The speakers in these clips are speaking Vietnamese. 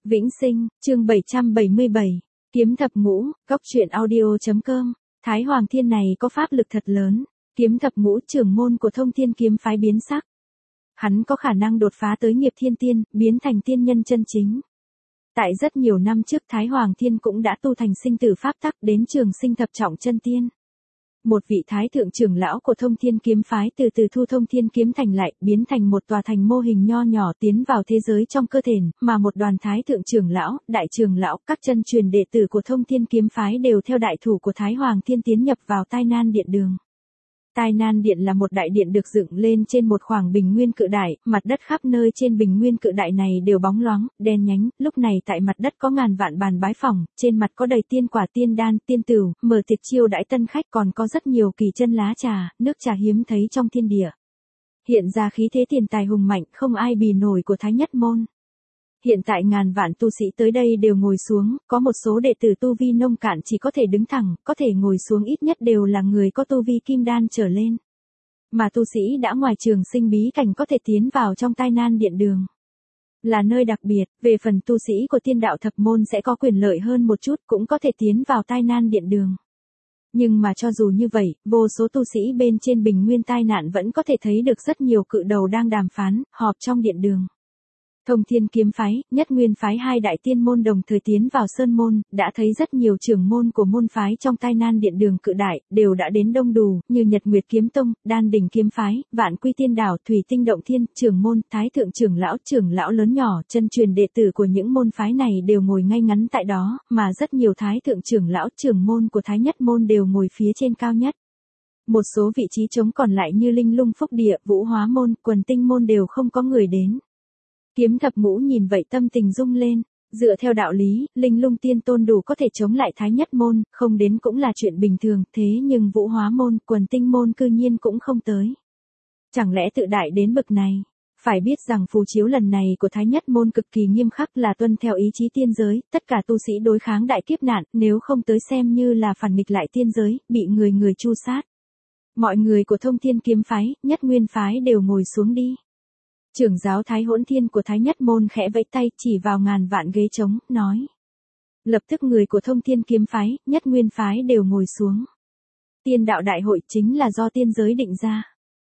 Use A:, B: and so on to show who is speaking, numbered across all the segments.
A: Vĩnh Sinh, chương 777, Kiếm thập ngũ, Cóc truyện audio.com, Thái Hoàng Thiên này có pháp lực thật lớn, Kiếm thập ngũ trưởng môn của Thông Thiên kiếm phái biến sắc. Hắn có khả năng đột phá tới nghiệp thiên tiên, biến thành tiên nhân chân chính. Tại rất nhiều năm trước Thái Hoàng Thiên cũng đã tu thành sinh tử pháp tắc đến trường sinh thập trọng chân tiên. Một vị thái thượng trưởng lão của Thông Thiên kiếm phái từ từ thu Thông Thiên kiếm thành lại, biến thành một tòa thành mô hình nho nhỏ tiến vào thế giới trong cơ thể, mà một đoàn thái thượng trưởng lão, đại trưởng lão, các chân truyền đệ tử của Thông Thiên kiếm phái đều theo đại thủ của Thái Hoàng Thiên tiến nhập vào Tai Nan Điện đường. Tai Nan Điện là một đại điện được dựng lên trên một khoảng bình nguyên cự đại, mặt đất khắp nơi trên bình nguyên cự đại này đều bóng loáng, đen nhánh, lúc này tại mặt đất có ngàn vạn bàn bái phỏng, trên mặt có đầy tiên quả tiên đan, tiên tửu, mở tiệc chiêu đãi tân khách, còn có rất nhiều kỳ chân lá trà, nước trà hiếm thấy trong thiên địa. Hiện ra khí thế tiền tài hùng mạnh, không ai bì nổi của Thái Nhất môn. Hiện tại ngàn vạn tu sĩ tới đây đều ngồi xuống, có một số đệ tử tu vi nông cạn chỉ có thể đứng thẳng, có thể ngồi xuống ít nhất đều là người có tu vi kim đan trở lên. Mà tu sĩ đã ngoài trường sinh bí cảnh có thể tiến vào trong Tai Nan Điện đường. Là nơi đặc biệt, về phần tu sĩ của tiên đạo thập môn sẽ có quyền lợi hơn một chút, cũng có thể tiến vào Tai Nan Điện đường. Nhưng mà cho dù như vậy, vô số tu sĩ bên trên bình nguyên tai nạn vẫn có thể thấy được rất nhiều cự đầu đang đàm phán, họp trong điện đường. Thông Thiên kiếm phái, Nhất Nguyên phái hai đại tiên môn đồng thời tiến vào sơn môn, đã thấy rất nhiều trưởng môn của môn phái trong Tai Nan Điện đường cự đại, đều đã đến đông đủ, như Nhật Nguyệt kiếm tông, Đan Đỉnh kiếm phái, Vạn Quy tiên đảo, Thủy Tinh động thiên, trưởng môn, thái thượng trưởng lão lớn nhỏ, chân truyền đệ tử của những môn phái này đều ngồi ngay ngắn tại đó, mà rất nhiều thái thượng trưởng lão trưởng môn của Thái Nhất môn đều ngồi phía trên cao nhất. Một số vị trí trống còn lại như Linh Lung Phúc Địa, Vũ Hóa môn, Quần Tinh môn đều không có người đến. Kiếm thập ngũ nhìn vậy tâm tình rung lên, dựa theo đạo lý, Linh Lung tiên tôn đủ có thể chống lại Thái Nhất môn, không đến cũng là chuyện bình thường, thế nhưng Vũ Hóa môn, Quần Tinh môn cư nhiên cũng không tới. Chẳng lẽ tự đại đến bực này? Phải biết rằng phù chiếu lần này của Thái Nhất môn cực kỳ nghiêm khắc, là tuân theo ý chí tiên giới, tất cả tu sĩ đối kháng đại kiếp nạn, nếu không tới xem như là phản nghịch lại tiên giới, bị người tru sát. Mọi người của Thông Thiên kiếm phái, Nhất Nguyên phái đều ngồi xuống đi. Trưởng giáo Thái Hỗn Thiên của Thái Nhất môn khẽ vẫy tay chỉ vào ngàn vạn ghế trống, nói. Lập tức người của Thông Thiên kiếm phái, Nhất Nguyên phái đều ngồi xuống. Tiên đạo đại hội chính là do tiên giới định ra.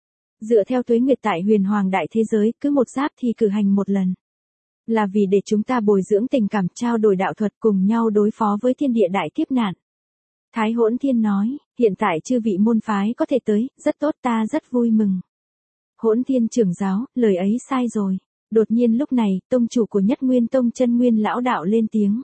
A: Dựa theo tuế nguyệt tại huyền hoàng đại thế giới, cứ một giáp thì cử hành một lần. Là vì để chúng ta bồi dưỡng tình cảm, trao đổi đạo thuật, cùng nhau đối phó với thiên địa đại kiếp nạn. Thái Hỗn Thiên nói, hiện tại chư vị môn phái có thể tới, rất tốt, ta rất vui mừng. Hỗn Thiên trưởng giáo, lời ấy sai rồi. Đột nhiên lúc này, tông chủ của Nhất Nguyên tông Chân Nguyên lão đạo lên tiếng.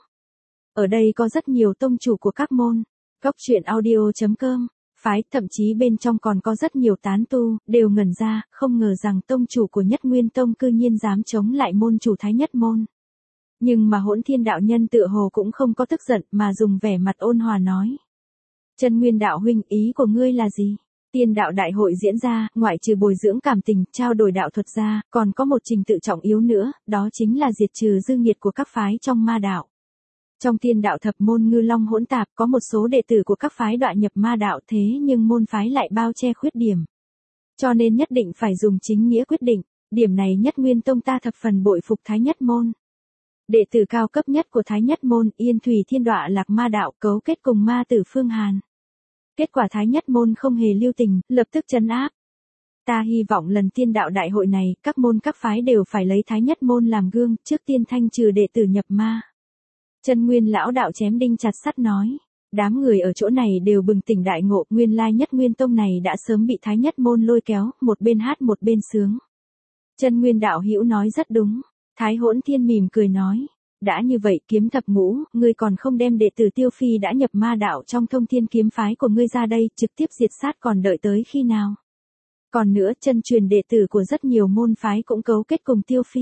A: Ở đây có rất nhiều tông chủ của các môn, Cóc truyện audio.com, phái, thậm chí bên trong còn có rất nhiều tán tu, đều ngẩn ra, không ngờ rằng tông chủ của Nhất Nguyên tông cư nhiên dám chống lại môn chủ Thái Nhất môn. Nhưng mà Hỗn Thiên đạo nhân tựa hồ cũng không có tức giận, mà dùng vẻ mặt ôn hòa nói. Chân Nguyên đạo huynh, ý của ngươi là gì? Tiên đạo đại hội diễn ra, ngoại trừ bồi dưỡng cảm tình, trao đổi đạo thuật ra, còn có một trình tự trọng yếu nữa, đó chính là diệt trừ dư nghiệt của các phái trong ma đạo. Trong tiên đạo thập môn ngư long hỗn tạp, có một số đệ tử của các phái đọa nhập ma đạo, thế nhưng môn phái lại bao che khuyết điểm. Cho nên nhất định phải dùng chính nghĩa quyết định, điểm này Nhất Nguyên tông ta thập phần bội phục Thái Nhất môn. Đệ tử cao cấp nhất của Thái Nhất môn, Yên Thủy Thiên đọa lạc ma đạo, cấu kết cùng ma tử Phương Hàn. Kết quả Thái Nhất môn không hề lưu tình, lập tức trấn áp. Ta hy vọng lần tiên đạo đại hội này, các môn các phái đều phải lấy Thái Nhất môn làm gương, trước tiên thanh trừ đệ tử nhập ma. Chân Nguyên lão đạo chém đinh chặt sắt nói. Đám người ở chỗ này đều bừng tỉnh đại ngộ, nguyên lai Nhất Nguyên tông này đã sớm bị Thái Nhất môn lôi kéo, một bên hát một bên sướng. Chân Nguyên đạo hữu nói rất đúng. Thái Hỗn Thiên mỉm cười nói. Đã như vậy, Kiếm thập ngũ, ngươi còn không đem đệ tử Tiêu Phi đã nhập ma đạo trong Thông Thiên kiếm phái của ngươi ra đây, trực tiếp diệt sát, còn đợi tới khi nào? Còn nữa, chân truyền đệ tử của rất nhiều môn phái cũng cấu kết cùng Tiêu Phi.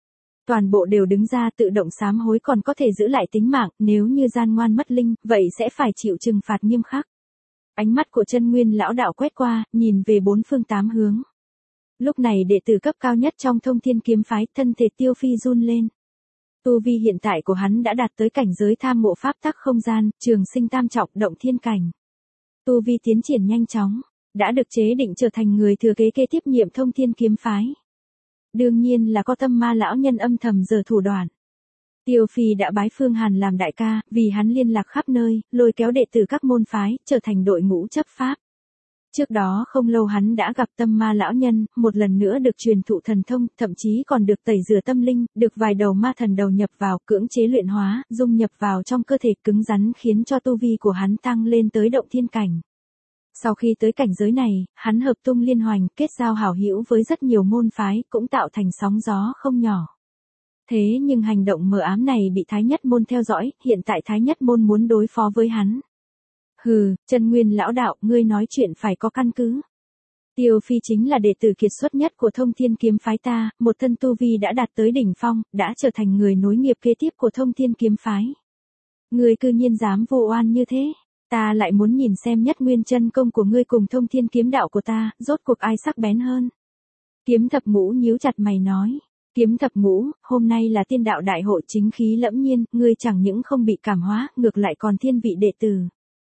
A: Toàn bộ đều đứng ra tự động sám hối, còn có thể giữ lại tính mạng, nếu như gian ngoan mất linh, vậy sẽ phải chịu trừng phạt nghiêm khắc. Ánh mắt của Chân Nguyên lão đạo quét qua, nhìn về bốn phương tám hướng. Lúc này đệ tử cấp cao nhất trong Thông Thiên kiếm phái, thân thể Tiêu Phi run lên. Tu vi hiện tại của hắn đã đạt tới cảnh giới tham ngộ pháp tắc không gian, trường sinh tam trọng, động thiên cảnh. Tu vi tiến triển nhanh chóng, đã được chế định trở thành người thừa kế kế tiếp nhiệm Thông Thiên kiếm phái. Đương nhiên là có Tâm Ma lão nhân âm thầm giở thủ đoạn. Tiêu Phi đã bái Phương Hàn làm đại ca, vì hắn liên lạc khắp nơi, lôi kéo đệ tử các môn phái, trở thành đội ngũ chấp pháp. Trước đó không lâu hắn đã gặp Tâm Ma lão nhân, một lần nữa được truyền thụ thần thông, thậm chí còn được tẩy rửa tâm linh, được vài đầu ma thần đầu nhập vào, cưỡng chế luyện hóa, dung nhập vào trong cơ thể cứng rắn khiến cho tu vi của hắn tăng lên tới động thiên cảnh. Sau khi tới cảnh giới này, hắn hợp tung liên hoành, kết giao hảo hữu với rất nhiều môn phái, cũng tạo thành sóng gió không nhỏ. Thế nhưng hành động mờ ám này bị Thái Nhất Môn theo dõi, hiện tại Thái Nhất Môn muốn đối phó với hắn. Hừ, Chân Nguyên lão đạo, ngươi nói chuyện phải có căn cứ. Tiêu Phi chính là đệ tử kiệt xuất nhất của Thông Thiên Kiếm phái ta, một thân tu vi đã đạt tới đỉnh phong, đã trở thành người nối nghiệp kế tiếp của Thông Thiên Kiếm phái. Ngươi cư nhiên dám vu oan như thế, ta lại muốn nhìn xem Nhất Nguyên chân công của ngươi cùng Thông Thiên Kiếm đạo của ta, rốt cuộc ai sắc bén hơn. Kiếm Thập Ngũ nhíu chặt mày nói. Kiếm Thập Ngũ, hôm nay là tiên đạo đại hội chính khí lẫm nhiên, ngươi chẳng những không bị cảm hóa, ngược lại còn thiên vị đệ tử.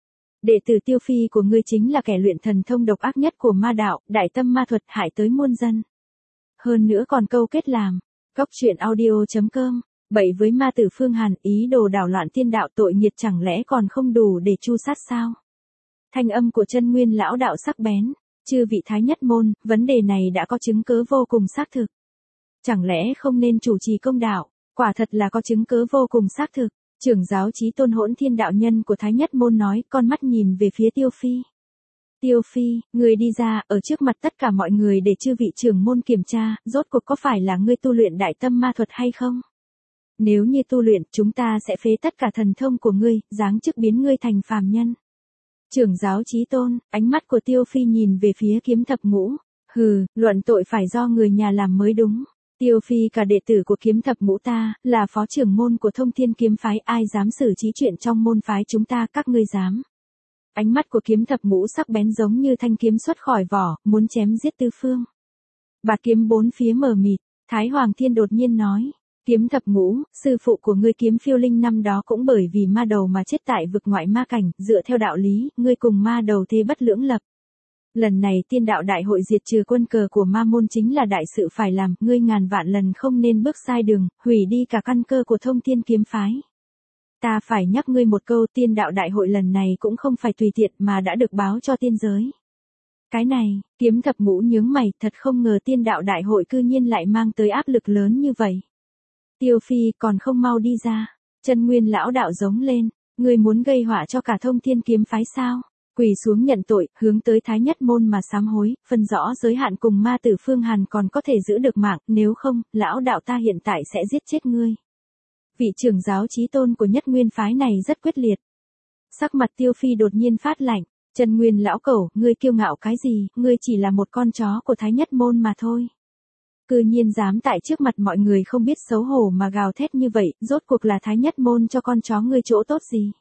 A: Đệ tử Tiêu Phi của ngươi chính là kẻ luyện thần thông độc ác nhất của ma đạo, đại tâm ma thuật hại tới muôn dân. Hơn nữa còn câu kết làm. Góc truyện audio.com, bậy với ma tử Phương Hàn, ý đồ đảo loạn tiên đạo, tội nghiệt chẳng lẽ còn không đủ để tru sát sao? Thanh âm của Chân Nguyên lão đạo sắc bén. Chư vị Thái Nhất Môn, vấn đề này đã có chứng cứ vô cùng xác thực. Chẳng lẽ không nên chủ trì công đạo? Quả thật là có chứng cứ vô cùng xác thực. Trưởng giáo Chí Tôn Hỗn Thiên đạo nhân của Thái Nhất Môn nói, con mắt nhìn về phía Tiêu Phi. Tiêu Phi, người đi ra, ở trước mặt tất cả mọi người để chư vị trưởng môn kiểm tra, rốt cuộc có phải là ngươi tu luyện đại tâm ma thuật hay không? Nếu như tu luyện, chúng ta sẽ phế tất cả thần thông của ngươi, giáng chức biến ngươi thành phàm nhân. Trưởng giáo Chí Tôn, ánh mắt của Tiêu Phi nhìn về phía Kiếm Thập Ngũ. Hừ, luận tội phải do người nhà làm mới đúng. Tiêu Phi cả đệ tử của Kiếm Thập Ngũ ta, là phó trưởng môn của Thông Thiên Kiếm phái, ai dám xử trí chuyện trong môn phái chúng ta, các ngươi dám. Ánh mắt của Kiếm Thập Ngũ sắc bén giống như thanh kiếm xuất khỏi vỏ, muốn chém giết tứ phương. Bạt kiếm bốn phía mờ mịt, Thái Hoàng Thiên đột nhiên nói. Kiếm Thập Ngũ, sư phụ của ngươi Kiếm Phiêu Linh năm đó cũng bởi vì ma đầu mà chết tại vực ngoại ma cảnh, dựa theo đạo lý, ngươi cùng ma đầu thế bất lưỡng lập. Lần này tiên đạo đại hội diệt trừ quân cờ của ma môn chính là đại sự phải làm, ngươi ngàn vạn lần không nên bước sai đường, hủy đi cả căn cơ của Thông Thiên Kiếm phái. Ta phải nhắc ngươi một câu, tiên đạo đại hội lần này cũng không phải tùy tiện mà đã được báo cho tiên giới. Cái này, Kiếm Thập Ngũ nhướng mày, thật không ngờ tiên đạo đại hội cư nhiên lại mang tới áp lực lớn như vậy. Tiêu Phi còn không mau đi ra, Chân Nguyên lão đạo giống lên, ngươi muốn gây họa cho cả Thông Thiên Kiếm phái sao? Quỳ xuống nhận tội, hướng tới Thái Nhất Môn mà sám hối, phân rõ giới hạn cùng ma tử Phương Hàn còn có thể giữ được mạng, nếu không, lão đạo ta hiện tại sẽ giết chết ngươi. Vị trưởng giáo Chí Tôn của Nhất Nguyên phái này rất quyết liệt. Sắc mặt Tiêu Phi đột nhiên phát lạnh, Chân Nguyên lão cẩu, ngươi kiêu ngạo cái gì, ngươi chỉ là một con chó của Thái Nhất Môn mà thôi. Cư nhiên dám tại trước mặt mọi người không biết xấu hổ mà gào thét như vậy, rốt cuộc là Thái Nhất Môn cho con chó ngươi chỗ tốt gì?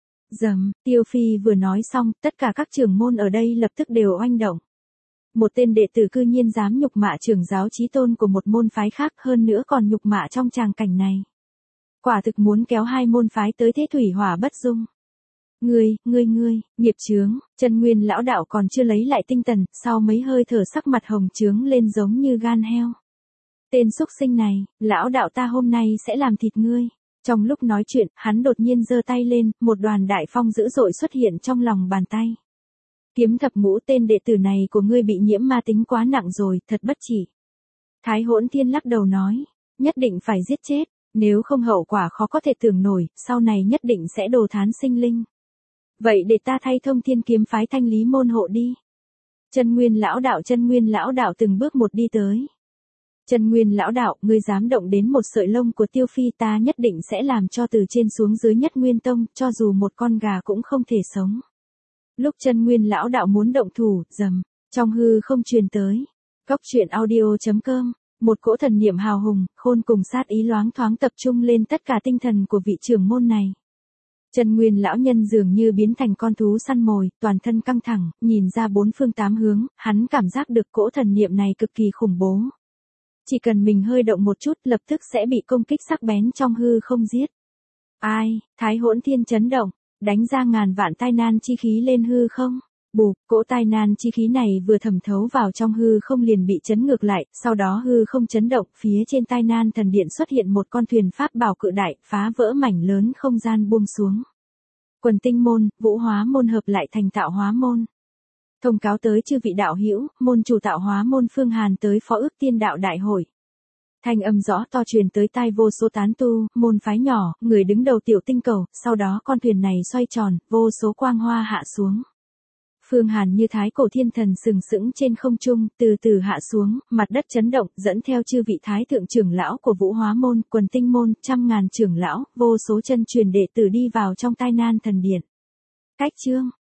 A: Dầm, Tiêu Phi vừa nói xong, tất cả các trưởng môn ở đây lập tức đều oanh động. Một tên đệ tử cư nhiên dám nhục mạ trưởng giáo Chí Tôn của một môn phái khác, hơn nữa còn nhục mạ trong tràng cảnh này. Quả thực muốn kéo hai môn phái tới thế thủy hỏa bất dung. Ngươi, nghiệp chướng, Chân Nguyên lão đạo còn chưa lấy lại tinh thần, sau mấy hơi thở sắc mặt hồng chướng lên giống như gan heo. Tên xúc sinh này, lão đạo ta hôm nay sẽ làm thịt ngươi. Trong lúc nói chuyện, hắn đột nhiên giơ tay lên, một đoàn đại phong dữ dội xuất hiện trong lòng bàn tay. Kiếm Thập Ngũ, tên đệ tử này của ngươi bị nhiễm ma tính quá nặng rồi, thật bất chỉ. Thái Hỗn Thiên lắc đầu nói, nhất định phải giết chết, nếu không hậu quả khó có thể tưởng nổi, sau này nhất định sẽ đồ thán sinh linh. Vậy để ta thay Thông Thiên Kiếm phái thanh lý môn hộ đi. Chân Nguyên lão đạo từng bước một đi tới. Chân Nguyên lão đạo, ngươi dám động đến một sợi lông của Tiêu Phi, ta nhất định sẽ làm cho từ trên xuống dưới Nhất Nguyên tông, cho dù một con gà cũng không thể sống. Lúc Chân Nguyên lão đạo muốn động thủ, rầm, trong hư không truyền tới. Góc truyện audio.com, một cỗ thần niệm hào hùng, khôn cùng sát ý loáng thoáng tập trung lên tất cả tinh thần của vị trưởng môn này. Chân Nguyên lão nhân dường như biến thành con thú săn mồi, toàn thân căng thẳng, nhìn ra bốn phương tám hướng, hắn cảm giác được cỗ thần niệm này cực kỳ khủng bố. Chỉ cần mình hơi động một chút, lập tức sẽ bị công kích sắc bén trong hư không giết. Ai, Thái Hỗn Thiên chấn động, đánh ra ngàn vạn tai nan chi khí lên hư không. Bù, cỗ tai nan chi khí này vừa thẩm thấu vào trong hư không liền bị chấn ngược lại, sau đó hư không chấn động, phía trên tai nan thần điện xuất hiện một con thuyền pháp bảo cự đại, phá vỡ mảnh lớn không gian buông xuống. Quần tinh môn, vũ hóa môn hợp lại thành tạo hóa môn. Thông cáo tới chư vị đạo hữu, môn chủ tạo hóa môn Phương Hàn tới phó ước tiên đạo đại hội. Thanh âm rõ to truyền tới tai vô số tán tu, môn phái nhỏ, người đứng đầu tiểu tinh cầu, sau đó con thuyền này xoay tròn, vô số quang hoa hạ xuống. Phương Hàn như thái cổ thiên thần sừng sững trên không trung, từ từ hạ xuống, mặt đất chấn động, dẫn theo chư vị thái thượng trưởng lão của vũ hóa môn, quần tinh môn, trăm ngàn trưởng lão, vô số chân truyền đệ tử đi vào trong tai nan thần điện. Cách chương